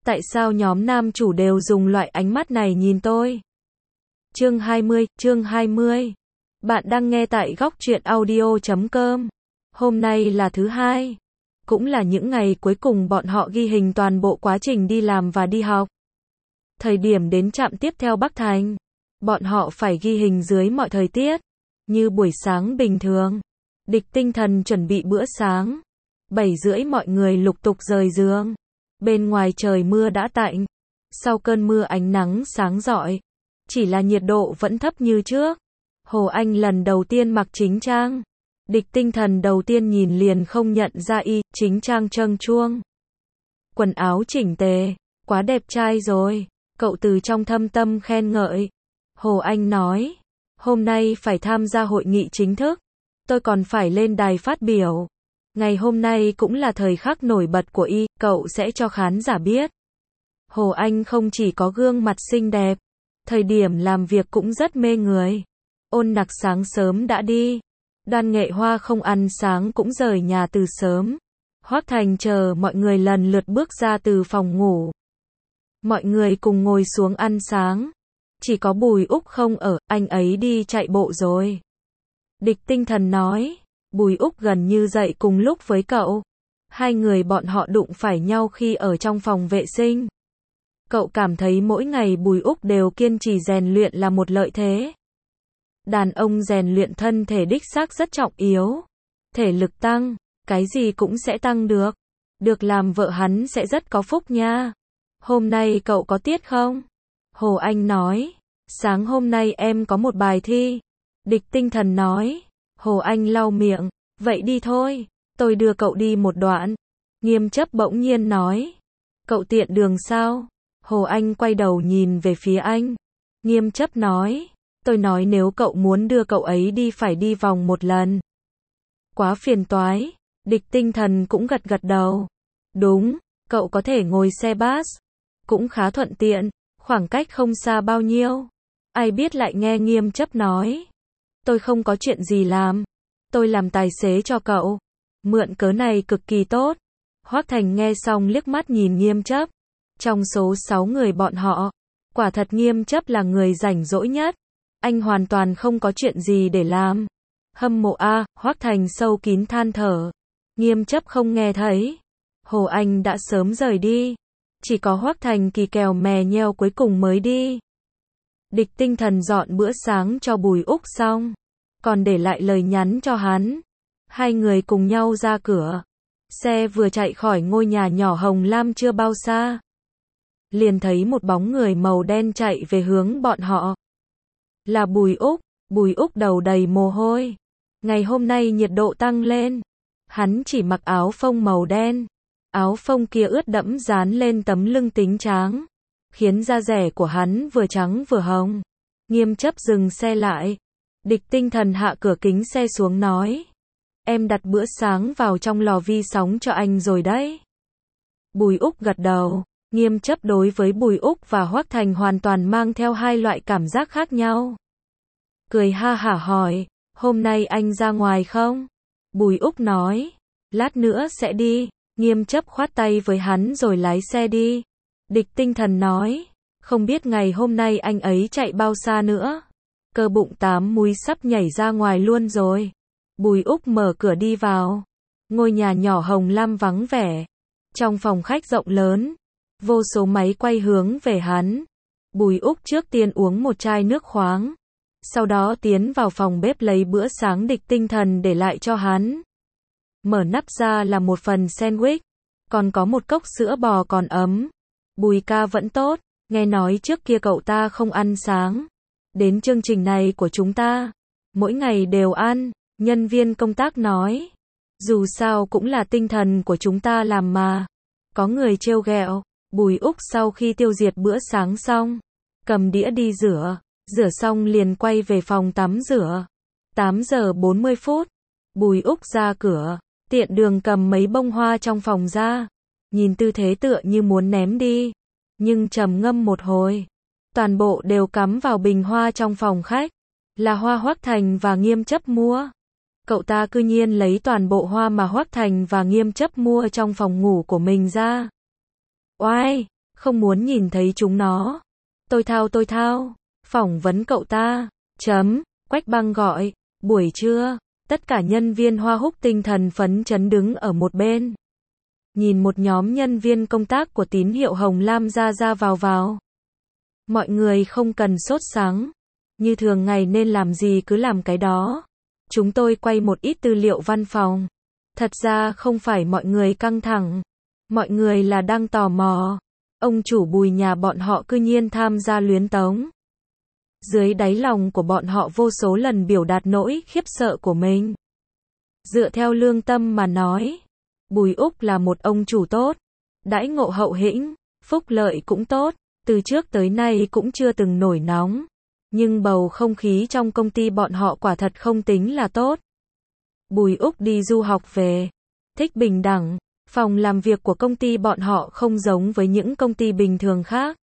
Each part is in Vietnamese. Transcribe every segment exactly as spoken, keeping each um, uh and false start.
Tại sao nhóm nam chủ đều dùng loại ánh mắt này nhìn tôi? Chương hai mươi, chương hai mươi. Bạn đang nghe tại góc truyện audio chấm com. Hôm nay là thứ hai. Cũng là những ngày cuối cùng bọn họ ghi hình toàn bộ quá trình đi làm và đi học. Thời điểm đến trạm tiếp theo Bắc Thành, bọn họ phải ghi hình dưới mọi thời tiết, như buổi sáng bình thường. Địch Tinh Thần chuẩn bị bữa sáng. Bảy rưỡi mọi người lục tục rời giường. Bên ngoài trời mưa đã tạnh. Sau cơn mưa ánh nắng sáng rọi. Chỉ là nhiệt độ vẫn thấp như trước. Hồ Anh lần đầu tiên mặc chính trang. Địch Tinh Thần đầu tiên nhìn liền không nhận ra y, chính trang trâng truông. Quần áo chỉnh tề, quá đẹp trai rồi. Cậu từ trong thâm tâm khen ngợi. Hồ Anh nói, hôm nay phải tham gia hội nghị chính thức. Tôi còn phải lên đài phát biểu. Ngày hôm nay cũng là thời khắc nổi bật của y, cậu sẽ cho khán giả biết. Hồ Anh không chỉ có gương mặt xinh đẹp, thời điểm làm việc cũng rất mê người. Ôn Nặc sáng sớm đã đi. Đoan Nghệ Hoa không ăn sáng cũng rời nhà từ sớm. Hoắc Thành chờ mọi người lần lượt bước ra từ phòng ngủ. Mọi người cùng ngồi xuống ăn sáng. Chỉ có Bùi Úc không ở, anh ấy đi chạy bộ rồi. Địch Tinh Thần nói, Bùi Úc gần như dậy cùng lúc với cậu. Hai người bọn họ đụng phải nhau khi ở trong phòng vệ sinh. Cậu cảm thấy mỗi ngày Bùi Úc đều kiên trì rèn luyện là một lợi thế. Đàn ông rèn luyện thân thể đích xác rất trọng yếu. Thể lực tăng, cái gì cũng sẽ tăng được. Được làm vợ hắn sẽ rất có phúc nha. Hôm nay cậu có tiết không? Hồ Anh nói, sáng hôm nay em có một bài thi. Địch Tinh Thần nói, Hồ Anh lau miệng, vậy đi thôi, tôi đưa cậu đi một đoạn. Nghiêm Chấp bỗng nhiên nói, cậu tiện đường sao? Hồ Anh quay đầu nhìn về phía anh. Nghiêm Chấp nói, tôi nói nếu cậu muốn đưa cậu ấy đi phải đi vòng một lần. Quá phiền toái. Địch Tinh Thần cũng gật gật đầu. Đúng, cậu có thể ngồi xe bus. Cũng khá thuận tiện, khoảng cách không xa bao nhiêu. Ai biết lại nghe Nghiêm Chấp nói. Tôi không có chuyện gì làm. Tôi làm tài xế cho cậu. Mượn cớ này cực kỳ tốt. Hoắc Thành nghe xong liếc mắt nhìn Nghiêm Chấp. Trong số sáu người bọn họ, quả thật Nghiêm Chấp là người rảnh rỗi nhất. Anh hoàn toàn không có chuyện gì để làm. Hâm mộ a, Hoắc Thành sâu kín than thở. Nghiêm Chấp không nghe thấy. Hồ Anh đã sớm rời đi. Chỉ có Hoắc Thành kỳ kèo mè nheo cuối cùng mới đi. Địch Tinh Thần dọn bữa sáng cho Bùi Úc xong, còn để lại lời nhắn cho hắn. Hai người cùng nhau ra cửa. Xe vừa chạy khỏi ngôi nhà nhỏ Hồng Lam chưa bao xa, liền thấy một bóng người màu đen chạy về hướng bọn họ. Là Bùi Úc. Bùi Úc đầu đầy mồ hôi. Ngày hôm nay nhiệt độ tăng lên. Hắn chỉ mặc áo phông màu đen. Áo phông kia ướt đẫm dán lên tấm lưng tính tráng, khiến da rẻ của hắn vừa trắng vừa hồng. Nghiêm Chấp dừng xe lại. Địch Tinh Thần hạ cửa kính xe xuống nói, em đặt bữa sáng vào trong lò vi sóng cho anh rồi đấy. Bùi Úc gật đầu. Nghiêm Chấp đối với Bùi Úc và Hoắc Thành hoàn toàn mang theo hai loại cảm giác khác nhau. Cười ha hả hỏi, hôm nay anh ra ngoài không? Bùi Úc nói, lát nữa sẽ đi. Nghiêm Chấp khoát tay với hắn rồi lái xe đi. Địch Tinh Thần nói, không biết ngày hôm nay anh ấy chạy bao xa nữa. Cơ bụng tám múi sắp nhảy ra ngoài luôn rồi. Bùi Úc mở cửa đi vào. Ngôi nhà nhỏ Hồng Lam vắng vẻ. Trong phòng khách rộng lớn, vô số máy quay hướng về hắn. Bùi Úc trước tiên uống một chai nước khoáng. Sau đó tiến vào phòng bếp lấy bữa sáng Địch Tinh Thần để lại cho hắn. Mở nắp ra là một phần sandwich, còn có một cốc sữa bò còn ấm. Bùi ca vẫn tốt, nghe nói trước kia cậu ta không ăn sáng. Đến chương trình này của chúng ta, mỗi ngày đều ăn, nhân viên công tác nói. Dù sao cũng là tinh thần của chúng ta làm mà. Có người trêu ghẹo. Bùi Úc sau khi tiêu diệt bữa sáng xong, cầm đĩa đi rửa, rửa xong liền quay về phòng tắm rửa. tám giờ bốn mươi phút, Bùi Úc ra cửa. Tiện đường cầm mấy bông hoa trong phòng ra, nhìn tư thế tựa như muốn ném đi, nhưng trầm ngâm một hồi, toàn bộ đều cắm vào bình hoa trong phòng khách, là hoa Hoắc Thành và Nghiêm Chấp mua. Cậu ta cư nhiên lấy toàn bộ hoa mà Hoắc Thành và Nghiêm Chấp mua trong phòng ngủ của mình ra. Oai, Không muốn nhìn thấy chúng nó. Tôi thao tôi thao. Phỏng vấn cậu ta. Chấm. Quách Băng gọi. Buổi trưa. Tất cả nhân viên Hoa Húc tinh thần phấn chấn đứng ở một bên. Nhìn một nhóm nhân viên công tác của tín hiệu Hồng Lam ra ra vào vào. Mọi người không cần sốt sắng. Như thường ngày nên làm gì cứ làm cái đó. Chúng tôi quay một ít tư liệu văn phòng. Thật ra không phải mọi người căng thẳng. Mọi người là đang tò mò. Ông chủ Bùi nhà bọn họ cư nhiên tham gia luyến tống. Dưới đáy lòng của bọn họ vô số lần biểu đạt nỗi khiếp sợ của mình. Dựa theo lương tâm mà nói, Bùi Úc là một ông chủ tốt. Đãi ngộ hậu hĩnh, phúc lợi cũng tốt. Từ trước tới nay cũng chưa từng nổi nóng. Nhưng bầu không khí trong công ty bọn họ quả thật không tính là tốt. Bùi Úc đi du học về. Thích bình đẳng. Phòng làm việc của công ty bọn họ không giống với những công ty bình thường khác.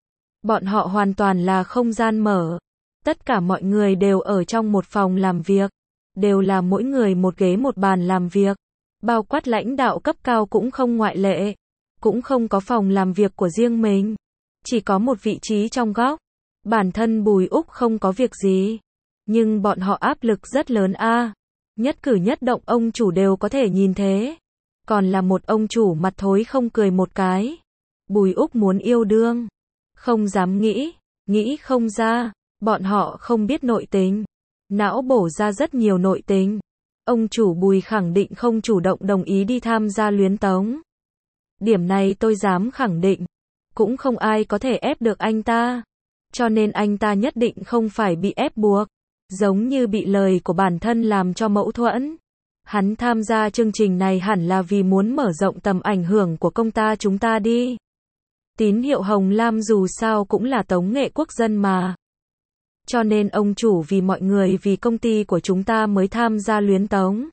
Bọn họ hoàn toàn là không gian mở. Tất cả mọi người đều ở trong một phòng làm việc. Đều là mỗi người một ghế một bàn làm việc. Bao quát lãnh đạo cấp cao cũng không ngoại lệ. Cũng không có phòng làm việc của riêng mình. Chỉ có một vị trí trong góc. Bản thân Bùi Úc không có việc gì. Nhưng bọn họ áp lực rất lớn a. À. Nhất cử nhất động ông chủ đều có thể nhìn thế. Còn là một ông chủ mặt thối không cười một cái. Bùi Úc muốn yêu đương. Không dám nghĩ. Nghĩ không ra. Bọn họ không biết nội tình. Não bổ ra rất nhiều nội tình. Ông chủ Bùi khẳng định không chủ động đồng ý đi tham gia luyến tống. Điểm này tôi dám khẳng định. Cũng không ai có thể ép được anh ta. Cho nên anh ta nhất định không phải bị ép buộc. Giống như bị lời của bản thân làm cho mâu thuẫn. Hắn tham gia chương trình này hẳn là vì muốn mở rộng tầm ảnh hưởng của công ta chúng ta đi. Tín hiệu Hồng Lam dù sao cũng là tống nghệ quốc dân mà. Cho nên ông chủ vì mọi người vì công ty của chúng ta mới tham gia luyến tống.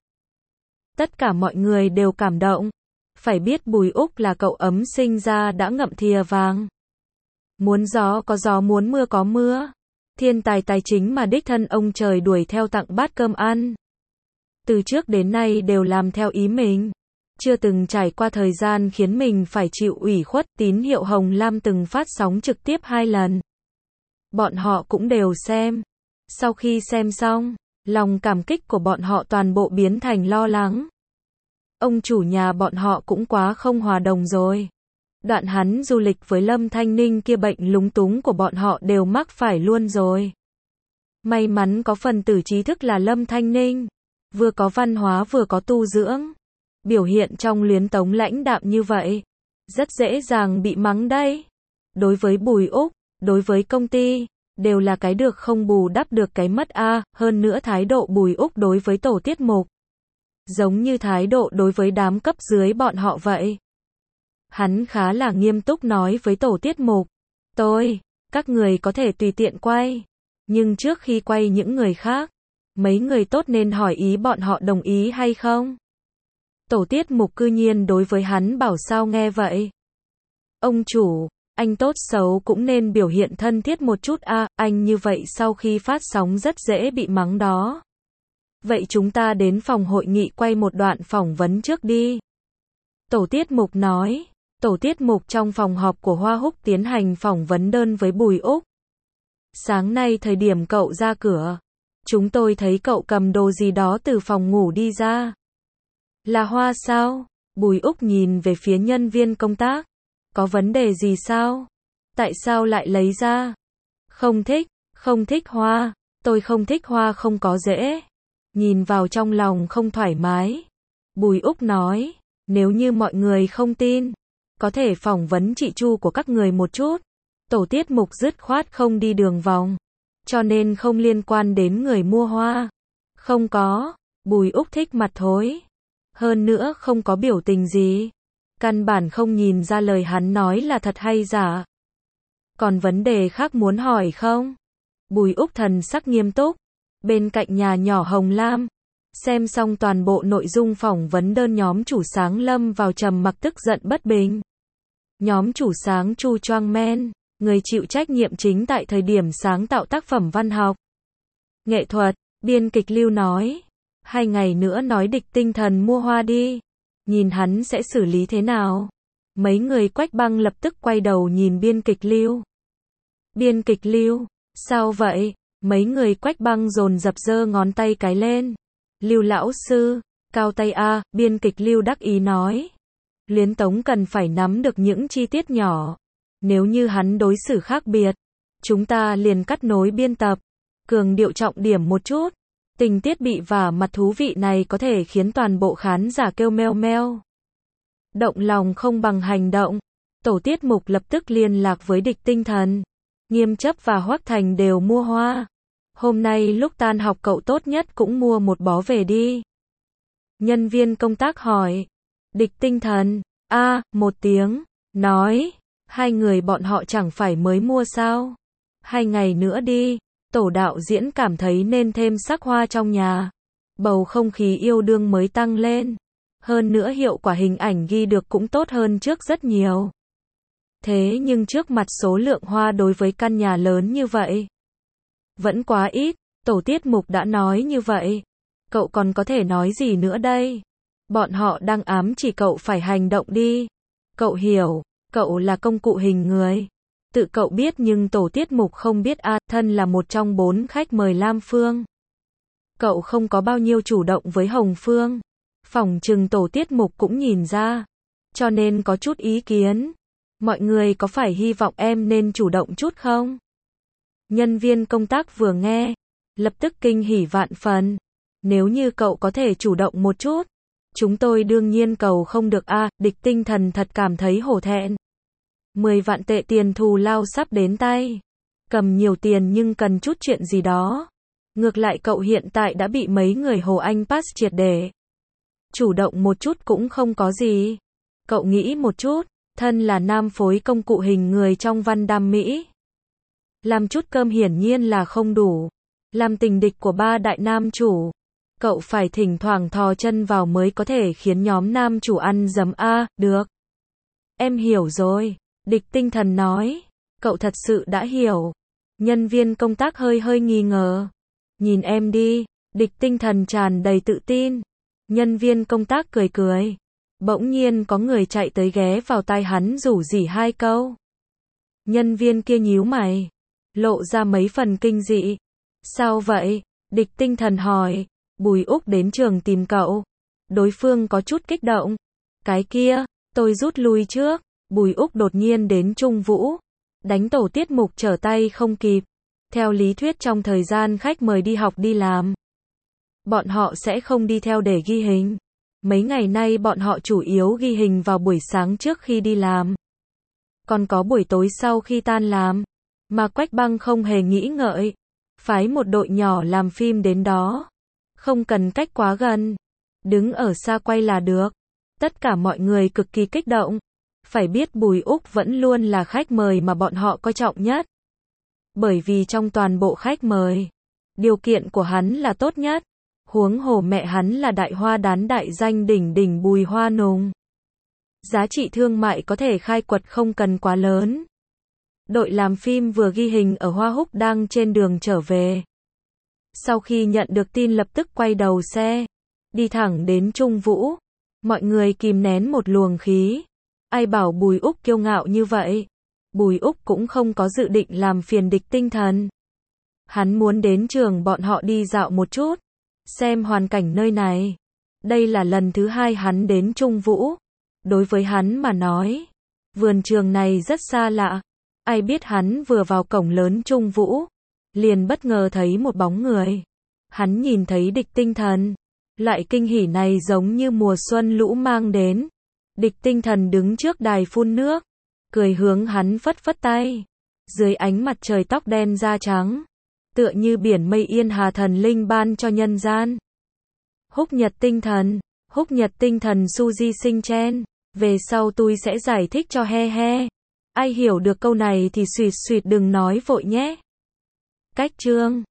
Tất cả mọi người đều cảm động. Phải biết Bùi Úc là cậu ấm sinh ra đã ngậm thìa vàng. Muốn gió có gió muốn mưa có mưa. Thiên tài tài chính mà đích thân ông trời đuổi theo tặng bát cơm ăn. Từ trước đến nay đều làm theo ý mình. Chưa từng trải qua thời gian khiến mình phải chịu ủy khuất. Tín hiệu Hồng Lam từng phát sóng trực tiếp hai lần. Bọn họ cũng đều xem. Sau khi xem xong, lòng cảm kích của bọn họ toàn bộ biến thành lo lắng. Ông chủ nhà bọn họ cũng quá không hòa đồng rồi. Đoạn hắn du lịch với Lâm Thanh Ninh kia bệnh lúng túng của bọn họ đều mắc phải luôn rồi. May mắn có phần tử trí thức là Lâm Thanh Ninh. Vừa có văn hóa vừa có tu dưỡng. Biểu hiện trong luyến tống lãnh đạm như vậy. Rất dễ dàng bị mắng đây. Đối với Bùi Úc, đối với công ty, đều là cái được không bù đắp được cái mất a. À. Hơn nữa thái độ Bùi Úc đối với tổ tiết mục. Giống như thái độ đối với đám cấp dưới bọn họ vậy. Hắn khá là nghiêm túc nói với tổ tiết mục. Tôi, các người có thể tùy tiện quay. Nhưng trước khi quay những người khác, mấy người tốt nên hỏi ý bọn họ đồng ý hay không. Tổ tiết mục cư nhiên đối với hắn bảo sao nghe vậy. Ông chủ, anh tốt xấu cũng nên biểu hiện thân thiết một chút a. À, anh như vậy sau khi phát sóng rất dễ bị mắng đó. Vậy chúng ta đến phòng hội nghị quay một đoạn phỏng vấn trước đi. Tổ tiết mục nói. Tổ tiết mục trong phòng họp của Hoa Húc tiến hành phỏng vấn đơn với Bùi Úc. Sáng nay thời điểm cậu ra cửa, chúng tôi thấy cậu cầm đồ gì đó từ phòng ngủ đi ra. Là hoa sao? Bùi Úc nhìn về phía nhân viên công tác. Có vấn đề gì sao? Tại sao lại lấy ra? Không thích, không thích hoa. Tôi không thích hoa không có dễ. Nhìn vào trong lòng không thoải mái. Bùi Úc nói, nếu như mọi người không tin, có thể phỏng vấn chị Chu của các người một chút. Tổ tiết mục dứt khoát không đi đường vòng. Cho nên không liên quan đến người mua hoa. Không có. Bùi Úc thích mặt thối. Hơn nữa không có biểu tình gì. Căn bản không nhìn ra lời hắn nói là thật hay giả. Còn vấn đề khác muốn hỏi không? Bùi Úc thần sắc nghiêm túc. Bên cạnh nhà nhỏ Hồng Lam. Xem xong toàn bộ nội dung phỏng vấn đơn nhóm chủ sáng lâm vào trầm mặc tức giận bất bình. Nhóm chủ sáng Chu Choang Men, người chịu trách nhiệm chính tại thời điểm sáng tạo tác phẩm văn học. Nghệ thuật, biên kịch Lưu nói. Hai ngày nữa nói địch tinh thần mua hoa đi. Nhìn hắn sẽ xử lý thế nào. Mấy người Quách Băng lập tức quay đầu nhìn biên kịch Lưu. Biên kịch Lưu, sao vậy? Mấy người Quách Băng dồn dập giơ ngón tay cái lên. Lưu lão sư, cao tay a, biên kịch Lưu đắc ý nói. Luyến Tống cần phải nắm được những chi tiết nhỏ. Nếu như hắn đối xử khác biệt, chúng ta liền cắt nối biên tập, cường điệu trọng điểm một chút. Tình tiết bị vả mặt thú vị này có thể khiến toàn bộ khán giả kêu meo meo. Động lòng không bằng hành động. Tổ tiết mục lập tức liên lạc với Địch Tinh Thần. Nghiêm Chấp và Hoắc Thành đều mua hoa. Hôm nay lúc tan học cậu tốt nhất cũng mua một bó về đi. Nhân viên công tác hỏi. Địch Tinh Thần, a, một tiếng, nói. Hai người bọn họ chẳng phải mới mua sao? Hai ngày nữa đi. Tổ đạo diễn cảm thấy nên thêm sắc hoa trong nhà. Bầu không khí yêu đương mới tăng lên. Hơn nữa hiệu quả hình ảnh ghi được cũng tốt hơn trước rất nhiều. Thế nhưng trước mặt số lượng hoa đối với căn nhà lớn như vậy, vẫn quá ít. Tổ tiết mục đã nói như vậy. Cậu còn có thể nói gì nữa đây? Bọn họ đang ám chỉ cậu phải hành động đi. Cậu hiểu, cậu là công cụ hình người. Tự cậu biết nhưng tổ tiết mục không biết a, thân là một trong bốn khách mời Lam Phương. Cậu không có bao nhiêu chủ động với Hồng Phương. Phỏng chừng tổ tiết mục cũng nhìn ra. Cho nên có chút ý kiến. Mọi người có phải hy vọng em nên chủ động chút không? Nhân viên công tác vừa nghe, lập tức kinh hỉ vạn phần. Nếu như cậu có thể chủ động một chút, chúng tôi đương nhiên cầu không được a. Địch Tinh Thần thật cảm thấy hổ thẹn. mười vạn tệ tiền thù lao sắp đến tay. Cầm nhiều tiền nhưng cần chút chuyện gì đó. Ngược lại cậu hiện tại đã bị mấy người Hồ Anh pass triệt để. Chủ động một chút cũng không có gì. Cậu nghĩ một chút, thân là nam phối công cụ hình người trong Văn Đam Mỹ. Làm chút cơm hiển nhiên là không đủ. Làm tình địch của ba đại nam chủ. Cậu phải thỉnh thoảng thò chân vào mới có thể khiến nhóm nam chủ ăn dấm a, được. Em hiểu rồi. Địch Tinh Thần nói. Cậu thật sự đã hiểu. Nhân viên công tác hơi hơi nghi ngờ. Nhìn em đi. Địch Tinh Thần tràn đầy tự tin. Nhân viên công tác cười cười. Bỗng nhiên có người chạy tới ghé vào tai hắn rủ rỉ hai câu. Nhân viên kia nhíu mày. Lộ ra mấy phần kinh dị. Sao vậy? Địch Tinh Thần hỏi. Bùi Úc đến trường tìm cậu. Đối phương có chút kích động. Cái kia, tôi rút lui trước. Bùi Úc đột nhiên đến Trung Vũ. Đánh tổ tiết mục trở tay không kịp. Theo lý thuyết trong thời gian khách mời đi học đi làm, bọn họ sẽ không đi theo để ghi hình. Mấy ngày nay bọn họ chủ yếu ghi hình vào buổi sáng trước khi đi làm. Còn có buổi tối sau khi tan làm. Mà Quách Băng không hề nghĩ ngợi. Phái một đội nhỏ làm phim đến đó. Không cần cách quá gần. Đứng ở xa quay là được. Tất cả mọi người cực kỳ kích động. Phải biết Bùi Úc vẫn luôn là khách mời mà bọn họ coi trọng nhất. Bởi vì trong toàn bộ khách mời, điều kiện của hắn là tốt nhất. Huống hồ mẹ hắn là đại hoa đán đại danh đỉnh đỉnh Bùi Hoa Nùng. Giá trị thương mại có thể khai quật không cần quá lớn. Đội làm phim vừa ghi hình ở Hoa Húc đang trên đường trở về. Sau khi nhận được tin lập tức quay đầu xe, đi thẳng đến Trung Vũ. Mọi người kìm nén một luồng khí. Ai bảo Bùi Úc kiêu ngạo như vậy? Bùi Úc cũng không có dự định làm phiền Địch Tinh Thần. Hắn muốn đến trường bọn họ đi dạo một chút, xem hoàn cảnh nơi này. Đây là lần thứ hai hắn đến Trung Vũ. Đối với hắn mà nói, vườn trường này rất xa lạ. Ai biết hắn vừa vào cổng lớn Trung Vũ, liền bất ngờ thấy một bóng người. Hắn nhìn thấy Địch Tinh Thần. Loại kinh hỉ này giống như mùa xuân lũ mang đến. Địch Tinh Thần đứng trước đài phun nước, cười hướng hắn phất phất tay. Dưới ánh mặt trời tóc đen da trắng, tựa như biển mây yên hà thần linh ban cho nhân gian. Húc Nhật Tinh Thần, Húc Nhật Tinh Thần Suzy Sinh Chen, về sau tôi sẽ giải thích cho he he. Ai hiểu được câu này thì xuyệt xuyệt đừng nói vội nhé. Cách chương